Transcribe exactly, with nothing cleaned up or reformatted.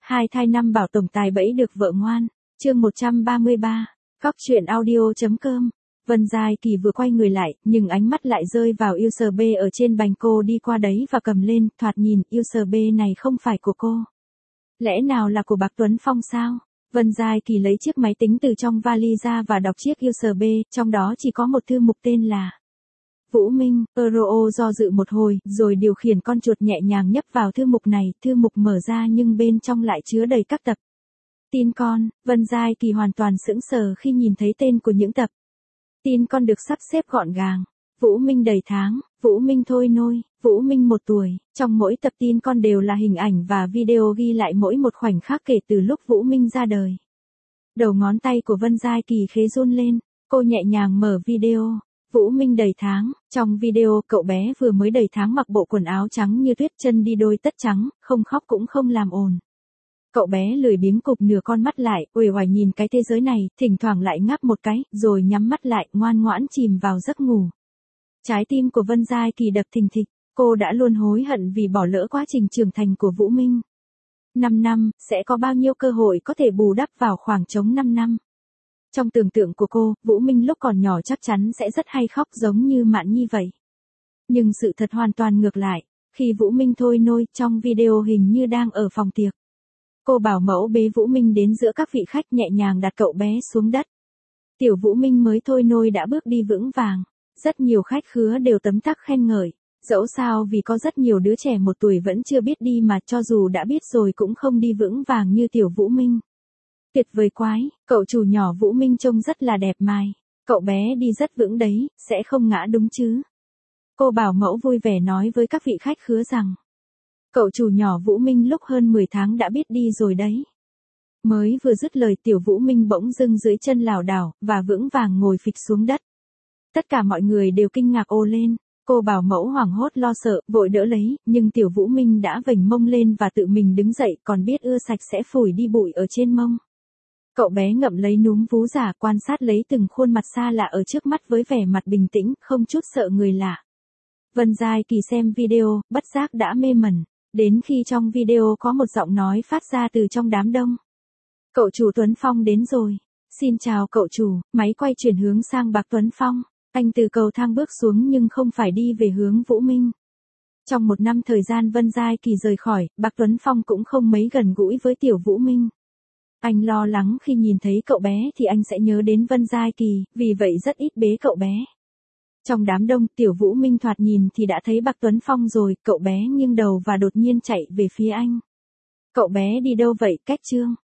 Hai thai năm bảo tổng tài bẫy được vợ ngoan. Chương một trăm ba mươi ba. Cóc truyện audio chấm com. Vân Giai Kỳ vừa quay người lại, nhưng ánh mắt lại rơi vào u ét bê ở trên bành cô đi qua đấy và cầm lên, thoạt nhìn, u ét bê này không phải của cô. Lẽ nào là của bác Tuấn Phong sao? Vân Giai Kỳ lấy chiếc máy tính từ trong vali ra và đọc chiếc u ét bê, trong đó chỉ có một thư mục tên là Vũ Minh. Euro do dự một hồi, rồi điều khiển con chuột nhẹ nhàng nhấp vào thư mục này, thư mục mở ra nhưng bên trong lại chứa đầy các tập tin con. Vân Giai Kỳ hoàn toàn sững sờ khi nhìn thấy tên của những tập tin con được sắp xếp gọn gàng. Vũ Minh đầy tháng, Vũ Minh thôi nôi, Vũ Minh một tuổi. Trong mỗi tập tin con đều là hình ảnh và video ghi lại mỗi một khoảnh khắc kể từ lúc Vũ Minh ra đời. Đầu ngón tay của Vân Giai Kỳ khẽ run lên, cô nhẹ nhàng mở video. Vũ Minh đầy tháng, trong video cậu bé vừa mới đầy tháng mặc bộ quần áo trắng như tuyết, chân đi đôi tất trắng, không khóc cũng không làm ồn. Cậu bé lười biếng cụp nửa con mắt lại, uể oải nhìn cái thế giới này, thỉnh thoảng lại ngáp một cái, rồi nhắm mắt lại, ngoan ngoãn chìm vào giấc ngủ. Trái tim của Vân Giai Kỳ đập thình thịch, cô đã luôn hối hận vì bỏ lỡ quá trình trưởng thành của Vũ Minh. năm năm, sẽ có bao nhiêu cơ hội có thể bù đắp vào khoảng trống năm năm. Trong tưởng tượng của cô, Vũ Minh lúc còn nhỏ chắc chắn sẽ rất hay khóc giống như Mạn Nhi vậy. Nhưng sự thật hoàn toàn ngược lại, khi Vũ Minh thôi nôi, trong video hình như đang ở phòng tiệc. Cô bảo mẫu bế Vũ Minh đến giữa các vị khách, nhẹ nhàng đặt cậu bé xuống đất. Tiểu Vũ Minh mới thôi nôi đã bước đi vững vàng. Rất nhiều khách khứa đều tấm tắc khen ngợi. Dẫu sao vì có rất nhiều đứa trẻ một tuổi vẫn chưa biết đi mà cho dù đã biết rồi cũng không đi vững vàng như tiểu Vũ Minh. Tuyệt vời quái, cậu chủ nhỏ Vũ Minh trông rất là đẹp mai. Cậu bé đi rất vững đấy, sẽ không ngã đúng chứ? Cô bảo mẫu vui vẻ nói với các vị khách khứa rằng cậu chủ nhỏ Vũ Minh lúc hơn mười tháng đã biết đi rồi đấy. Mới vừa dứt lời tiểu Vũ Minh bỗng dưng dưới chân lảo đảo và vững vàng ngồi phịch xuống đất. Tất cả mọi người đều kinh ngạc ồ lên. Cô bảo mẫu hoảng hốt lo sợ, vội đỡ lấy, nhưng tiểu Vũ Minh đã vểnh mông lên và tự mình đứng dậy, còn biết ưa sạch sẽ phủi đi bụi ở trên mông. Cậu bé ngậm lấy núm vú giả, quan sát lấy từng khuôn mặt xa lạ ở trước mắt với vẻ mặt bình tĩnh, không chút sợ người lạ. Vân Giai Kỳ xem video, bất giác đã mê mẩn, đến khi trong video có một giọng nói phát ra từ trong đám đông. Cậu chủ Tuấn Phong đến rồi. Xin chào cậu chủ. Máy quay chuyển hướng sang bác Tuấn Phong. Anh từ cầu thang bước xuống nhưng không phải đi về hướng Vũ Minh. Trong một năm thời gian Vân Giai Kỳ rời khỏi, bác Tuấn Phong cũng không mấy gần gũi với tiểu Vũ Minh. Anh lo lắng khi nhìn thấy cậu bé thì anh sẽ nhớ đến Vân Giai Kỳ, vì vậy rất ít bế cậu bé. Trong đám đông, tiểu Vũ Minh thoạt nhìn thì đã thấy bác Tuấn Phong rồi, cậu bé nghiêng đầu và đột nhiên chạy về phía anh. Cậu bé đi đâu vậy, Cách Trương?